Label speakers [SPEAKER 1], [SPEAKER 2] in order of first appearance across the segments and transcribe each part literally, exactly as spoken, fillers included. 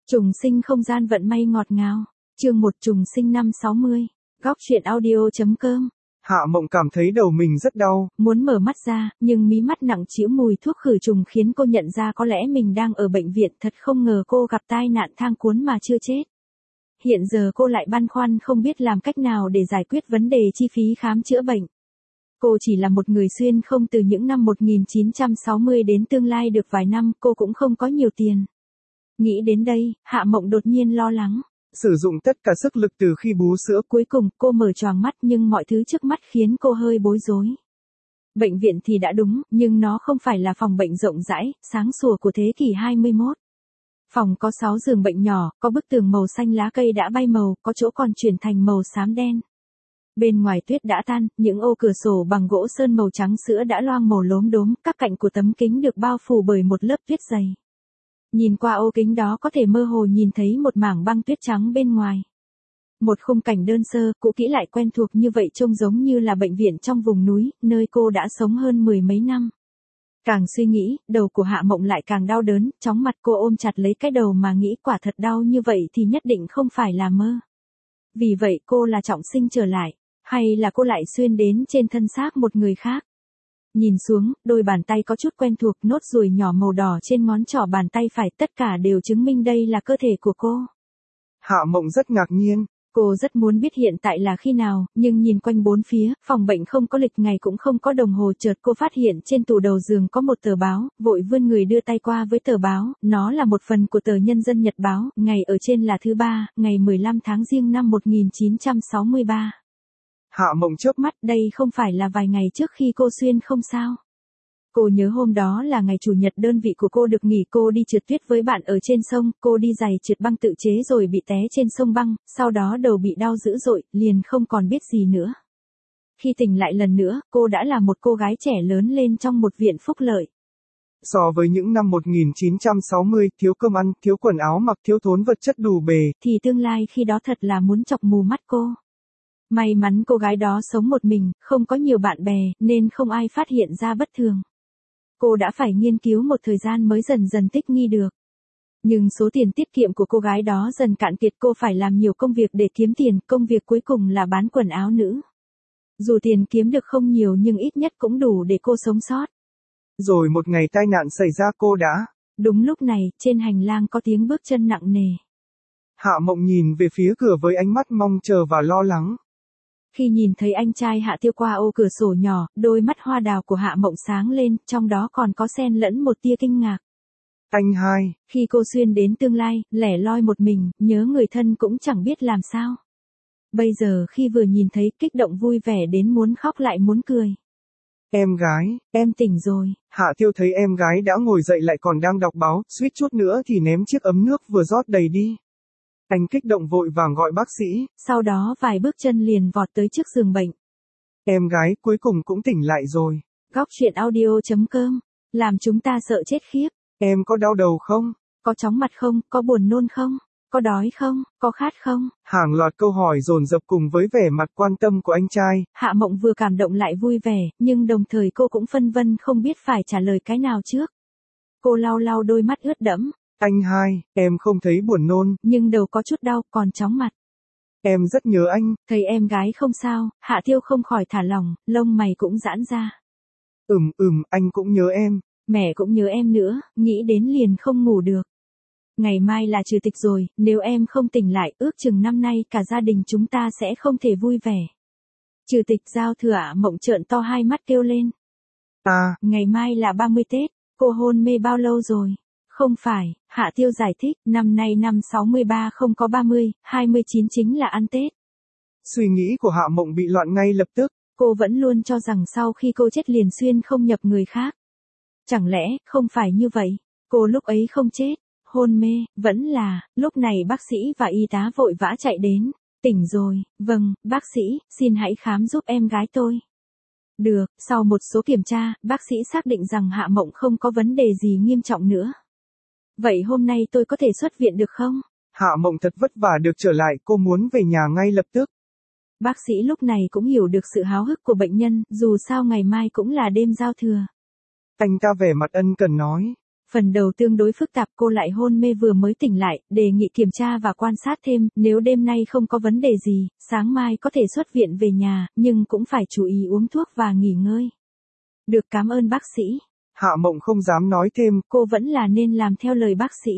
[SPEAKER 1] Trùng sinh không gian vận may ngọt ngào. Chương một trùng sinh năm sáu mươi. Góc truyện audio.com.
[SPEAKER 2] Hạ Mộng cảm thấy đầu mình rất đau.
[SPEAKER 1] Muốn mở mắt ra, nhưng mí mắt nặng trĩu mùi thuốc khử trùng khiến cô nhận ra có lẽ mình đang ở bệnh viện. Thật không ngờ cô gặp tai nạn thang cuốn mà chưa chết. Hiện giờ cô lại băn khoăn không biết làm cách nào để giải quyết vấn đề chi phí khám chữa bệnh. Cô chỉ là một người xuyên không từ những năm một nghìn chín trăm sáu mươi đến tương lai được vài năm, cô cũng không có nhiều tiền. Nghĩ đến đây, Hạ Mộng đột nhiên lo lắng.
[SPEAKER 2] Sử dụng tất cả sức lực từ khi bú sữa.
[SPEAKER 1] Cuối cùng, cô mở choàng mắt nhưng mọi thứ trước mắt khiến cô hơi bối rối. Bệnh viện thì đã đúng, nhưng nó không phải là phòng bệnh rộng rãi, sáng sủa của thế kỷ hai mươi mốt. Phòng có sáu giường bệnh nhỏ, có bức tường màu xanh lá cây đã bay màu, có chỗ còn chuyển thành màu xám đen. Bên ngoài tuyết đã tan, những ô cửa sổ bằng gỗ sơn màu trắng sữa đã loang màu lốm đốm, các cạnh của tấm kính được bao phủ bởi một lớp tuyết dày. Nhìn qua ô kính đó có thể mơ hồ nhìn thấy một mảng băng tuyết trắng bên ngoài. Một khung cảnh đơn sơ, cũ kỹ lại quen thuộc như vậy trông giống như là bệnh viện trong vùng núi, nơi cô đã sống hơn mười mấy năm. Càng suy nghĩ, đầu của Hạ Mộng lại càng đau đớn, chóng mặt cô ôm chặt lấy cái đầu mà nghĩ quả thật đau như vậy thì nhất định không phải là mơ. Vì vậy cô là trọng sinh trở lại, hay là cô lại xuyên đến trên thân xác một người khác? Nhìn xuống, đôi bàn tay có chút quen thuộc, nốt ruồi nhỏ màu đỏ trên ngón trỏ bàn tay phải, tất cả đều chứng minh đây là cơ thể của cô.
[SPEAKER 2] Hạ Mộng rất ngạc nhiên.
[SPEAKER 1] Cô rất muốn biết hiện tại là khi nào, nhưng nhìn quanh bốn phía, phòng bệnh không có lịch ngày cũng không có đồng hồ, chợt cô phát hiện trên tủ đầu giường có một tờ báo, vội vươn người đưa tay qua với tờ báo, nó là một phần của tờ Nhân dân Nhật báo, ngày ở trên là thứ ba, ngày mười lăm tháng Giêng năm một nghìn chín trăm sáu mươi ba.
[SPEAKER 2] Hạ Mộng chớp mắt,
[SPEAKER 1] đây không phải là vài ngày trước khi cô xuyên không sao? Cô nhớ hôm đó là ngày chủ nhật đơn vị của cô được nghỉ, cô đi trượt tuyết với bạn ở trên sông, cô đi giày trượt băng tự chế rồi bị té trên sông băng, sau đó đầu bị đau dữ dội, liền không còn biết gì nữa. Khi tỉnh lại lần nữa, cô đã là một cô gái trẻ lớn lên trong một viện phúc lợi.
[SPEAKER 2] So với những năm một nghìn chín trăm sáu mươi, thiếu cơm ăn, thiếu quần áo mặc, thiếu thốn vật chất đủ bề,
[SPEAKER 1] thì tương lai khi đó thật là muốn chọc mù mắt cô. May mắn cô gái đó sống một mình, không có nhiều bạn bè, nên không ai phát hiện ra bất thường. Cô đã phải nghiên cứu một thời gian mới dần dần thích nghi được. Nhưng số tiền tiết kiệm của cô gái đó dần cạn kiệt, cô phải làm nhiều công việc để kiếm tiền, công việc cuối cùng là bán quần áo nữ. Dù tiền kiếm được không nhiều nhưng ít nhất cũng đủ để cô sống sót.
[SPEAKER 2] Rồi một ngày tai nạn xảy ra, cô đã...
[SPEAKER 1] Đúng lúc này, trên hành lang có tiếng bước chân nặng nề.
[SPEAKER 2] Hạ Mộng nhìn về phía cửa với ánh mắt mong chờ và lo lắng.
[SPEAKER 1] Khi nhìn thấy anh trai Hạ Tiêu qua ô cửa sổ nhỏ, đôi mắt hoa đào của Hạ Mộng sáng lên, trong đó còn có xen lẫn một tia kinh ngạc.
[SPEAKER 2] Anh hai.
[SPEAKER 1] Khi cô xuyên đến tương lai, lẻ loi một mình, nhớ người thân cũng chẳng biết làm sao. Bây giờ khi vừa nhìn thấy, kích động vui vẻ đến muốn khóc lại muốn cười.
[SPEAKER 2] Em gái,
[SPEAKER 1] em tỉnh rồi.
[SPEAKER 2] Hạ Tiêu thấy em gái đã ngồi dậy lại còn đang đọc báo, suýt chút nữa thì ném chiếc ấm nước vừa rót đầy đi. Anh kích động vội vàng gọi bác sĩ.
[SPEAKER 1] Sau đó vài bước chân liền vọt tới trước giường bệnh.
[SPEAKER 2] Em gái cuối cùng cũng tỉnh lại rồi.
[SPEAKER 1] Góc truyện audio.com. Làm chúng ta sợ chết khiếp.
[SPEAKER 2] Em có đau đầu không?
[SPEAKER 1] Có chóng mặt không? Có buồn nôn không? Có đói không? Có khát không?
[SPEAKER 2] Hàng loạt câu hỏi dồn dập cùng với vẻ mặt quan tâm của anh trai.
[SPEAKER 1] Hạ Mộng vừa cảm động lại vui vẻ, nhưng đồng thời cô cũng phân vân không biết phải trả lời cái nào trước. Cô lau lau đôi mắt ướt đẫm.
[SPEAKER 2] Anh hai, em không thấy buồn nôn.
[SPEAKER 1] Nhưng đầu có chút đau, còn chóng mặt.
[SPEAKER 2] Em rất nhớ anh.
[SPEAKER 1] Thấy em gái không sao, Hạ Tiêu không khỏi thả lỏng, lông mày cũng giãn ra.
[SPEAKER 2] Ừm ừm, anh cũng nhớ em.
[SPEAKER 1] Mẹ cũng nhớ em nữa, nghĩ đến liền không ngủ được. Ngày mai là trừ tịch rồi, nếu em không tỉnh lại, ước chừng năm nay cả gia đình chúng ta sẽ không thể vui vẻ. Trừ tịch giao thừa. Hạ Mộng trợn to hai mắt kêu lên.
[SPEAKER 2] À,
[SPEAKER 1] ngày mai là ba mươi Tết, cô hôn mê bao lâu rồi? Không phải, Hạ Tiêu giải thích, năm nay năm sáu mươi ba không có ba mươi, hai mươi chín chính là ăn Tết.
[SPEAKER 2] Suy nghĩ của Hạ Mộng bị loạn ngay lập tức.
[SPEAKER 1] Cô vẫn luôn cho rằng sau khi cô chết liền xuyên không nhập người khác. Chẳng lẽ, không phải như vậy? Cô lúc ấy không chết, hôn mê, vẫn là, lúc này bác sĩ và y tá vội vã chạy đến. Tỉnh rồi, vâng, bác sĩ, xin hãy khám giúp em gái tôi. Được, sau một số kiểm tra, bác sĩ xác định rằng Hạ Mộng không có vấn đề gì nghiêm trọng nữa. Vậy hôm nay tôi có thể xuất viện được không?
[SPEAKER 2] Hạ Mộng thật vất vả được trở lại, cô muốn về nhà ngay lập tức.
[SPEAKER 1] Bác sĩ lúc này cũng hiểu được sự háo hức của bệnh nhân, dù sao ngày mai cũng là đêm giao thừa.
[SPEAKER 2] Anh ta vẻ mặt ân cần nói.
[SPEAKER 1] Phần đầu tương đối phức tạp, cô lại hôn mê vừa mới tỉnh lại, đề nghị kiểm tra và quan sát thêm, nếu đêm nay không có vấn đề gì, sáng mai có thể xuất viện về nhà, nhưng cũng phải chú ý uống thuốc và nghỉ ngơi. Được, cảm ơn bác sĩ.
[SPEAKER 2] Hạ Mộng không dám nói thêm,
[SPEAKER 1] cô vẫn là nên làm theo lời bác sĩ.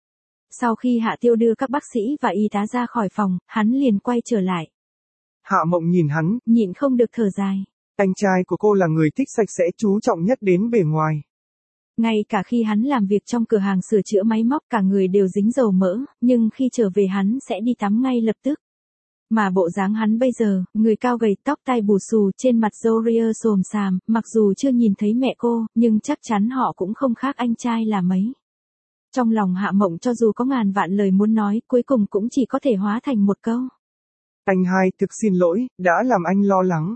[SPEAKER 1] Sau khi Hạ Tiêu đưa các bác sĩ và y tá ra khỏi phòng, hắn liền quay trở lại.
[SPEAKER 2] Hạ Mộng nhìn hắn,
[SPEAKER 1] nhịn không được thở dài.
[SPEAKER 2] Anh trai của cô là người thích sạch sẽ, chú trọng nhất đến bề ngoài.
[SPEAKER 1] Ngay cả khi hắn làm việc trong cửa hàng sửa chữa máy móc cả người đều dính dầu mỡ, nhưng khi trở về hắn sẽ đi tắm ngay lập tức. Mà bộ dáng hắn bây giờ, người cao gầy, tóc tai bù xù, trên mặt râu ria xồm xàm, mặc dù chưa nhìn thấy mẹ cô, nhưng chắc chắn họ cũng không khác anh trai là mấy. Trong lòng Hạ Mộng cho dù có ngàn vạn lời muốn nói, cuối cùng cũng chỉ có thể hóa thành một câu.
[SPEAKER 2] Anh hai, thực xin lỗi, đã làm anh lo lắng.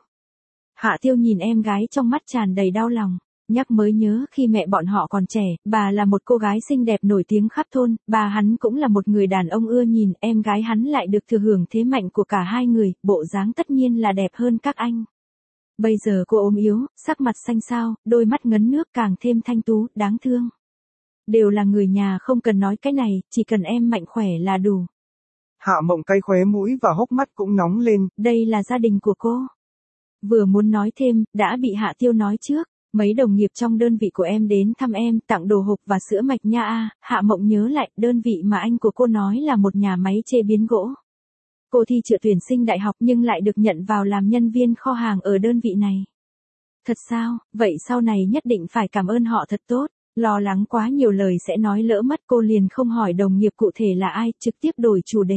[SPEAKER 1] Hạ Tiêu nhìn em gái trong mắt tràn đầy đau lòng. Nhắc mới nhớ khi mẹ bọn họ còn trẻ, bà là một cô gái xinh đẹp nổi tiếng khắp thôn, bà hắn cũng là một người đàn ông ưa nhìn, em gái hắn lại được thừa hưởng thế mạnh của cả hai người, bộ dáng tất nhiên là đẹp hơn các anh. Bây giờ cô ốm yếu, sắc mặt xanh xao, đôi mắt ngấn nước càng thêm thanh tú, đáng thương. Đều là người nhà, không cần nói cái này, chỉ cần em mạnh khỏe là đủ.
[SPEAKER 2] Hạ Mộng cay khóe mũi và hốc mắt cũng nóng lên.
[SPEAKER 1] Đây là gia đình của cô. Vừa muốn nói thêm, đã bị Hạ Tiêu nói trước. Mấy đồng nghiệp trong đơn vị của em đến thăm em, tặng đồ hộp và sữa mạch nha a. Hạ Mộng nhớ lại, đơn vị mà anh của cô nói là một nhà máy chế biến gỗ. Cô thi trượt tuyển sinh đại học nhưng lại được nhận vào làm nhân viên kho hàng ở đơn vị này. Thật sao, vậy sau này nhất định phải cảm ơn họ thật tốt. Lo lắng quá nhiều lời sẽ nói lỡ mất, cô liền không hỏi đồng nghiệp cụ thể là ai, trực tiếp đổi chủ đề.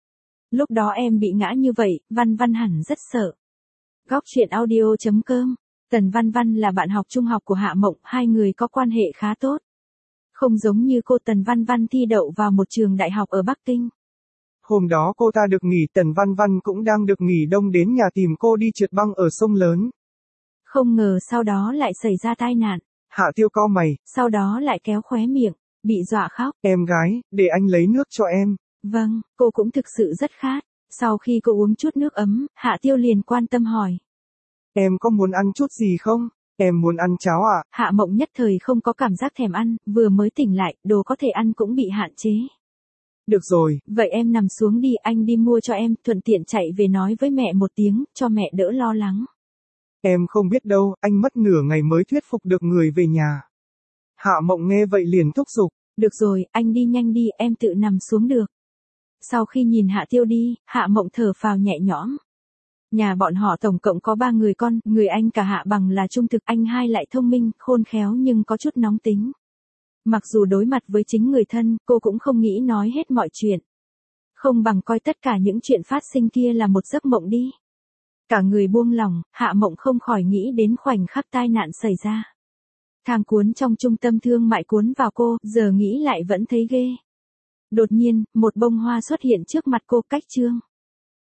[SPEAKER 1] Lúc đó em bị ngã như vậy, Văn Văn hẳn rất sợ. Góc truyện audio chấm com. Tần Văn Văn là bạn học trung học của Hạ Mộng, hai người có quan hệ khá tốt. Không giống như cô, Tần Văn Văn thi đậu vào một trường đại học ở Bắc Kinh.
[SPEAKER 2] Hôm đó cô ta được nghỉ, Tần Văn Văn cũng đang được nghỉ đông đến nhà tìm cô đi trượt băng ở sông lớn.
[SPEAKER 1] Không ngờ sau đó lại xảy ra tai nạn.
[SPEAKER 2] Hạ Tiêu cau mày.
[SPEAKER 1] Sau đó lại kéo khóe miệng, bị dọa khóc.
[SPEAKER 2] Em gái, để anh lấy nước cho em.
[SPEAKER 1] Vâng, cô cũng thực sự rất khát. Sau khi cô uống chút nước ấm, Hạ Tiêu liền quan tâm hỏi.
[SPEAKER 2] Em có muốn ăn chút gì không? Em muốn ăn cháo à?
[SPEAKER 1] Hạ Mộng nhất thời không có cảm giác thèm ăn, vừa mới tỉnh lại, đồ có thể ăn cũng bị hạn chế.
[SPEAKER 2] Được rồi.
[SPEAKER 1] Vậy em nằm xuống đi, anh đi mua cho em, thuận tiện chạy về nói với mẹ một tiếng, cho mẹ đỡ lo lắng.
[SPEAKER 2] Em không biết đâu, anh mất nửa ngày mới thuyết phục được người về nhà. Hạ Mộng nghe vậy liền thúc giục.
[SPEAKER 1] Được rồi, anh đi nhanh đi, em tự nằm xuống được. Sau khi nhìn Hạ Tiêu đi, Hạ Mộng thở phào nhẹ nhõm. Nhà bọn họ tổng cộng có ba người con, người anh cả Hạ Bằng là trung thực, anh hai lại thông minh, khôn khéo nhưng có chút nóng tính. Mặc dù đối mặt với chính người thân, cô cũng không nghĩ nói hết mọi chuyện. Không bằng coi tất cả những chuyện phát sinh kia là một giấc mộng đi. Cả người buông lỏng, Hạ Mộng không khỏi nghĩ đến khoảnh khắc tai nạn xảy ra. Thang cuốn trong trung tâm thương mại cuốn vào cô, giờ nghĩ lại vẫn thấy ghê. Đột nhiên, một bông hoa xuất hiện trước mặt cô, cách chương.